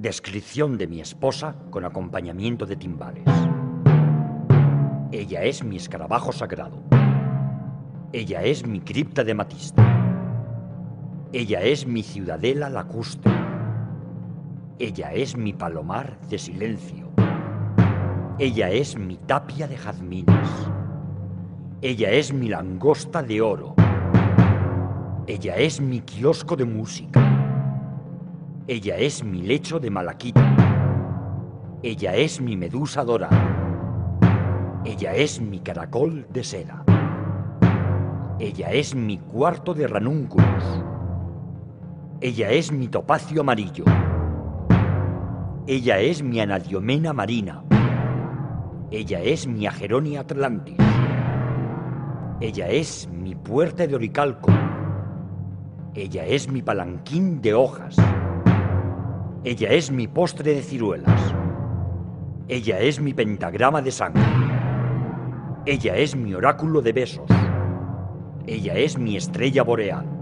Descripción de mi esposa con acompañamiento de timbales. Ella es mi escarabajo sagrado. Ella es mi cripta de Matista. Ella es mi ciudadela lacustre. Ella es mi palomar de silencio. Ella es mi tapia de jazmines. Ella es mi langosta de oro. Ella es mi kiosco de música. Ella es mi lecho de malaquita. Ella es mi medusa dorada. Ella es mi caracol de seda. Ella es mi cuarto de ranúnculos. Ella es mi topacio amarillo. Ella es mi anadiomena marina. Ella es mi ageronia atlantis. Ella es mi puerta de oricalco. Ella es mi palanquín de hojas. Ella es mi postre de ciruelas. Ella es mi pentagrama de sangre. Ella es mi oráculo de besos. Ella es mi estrella boreal.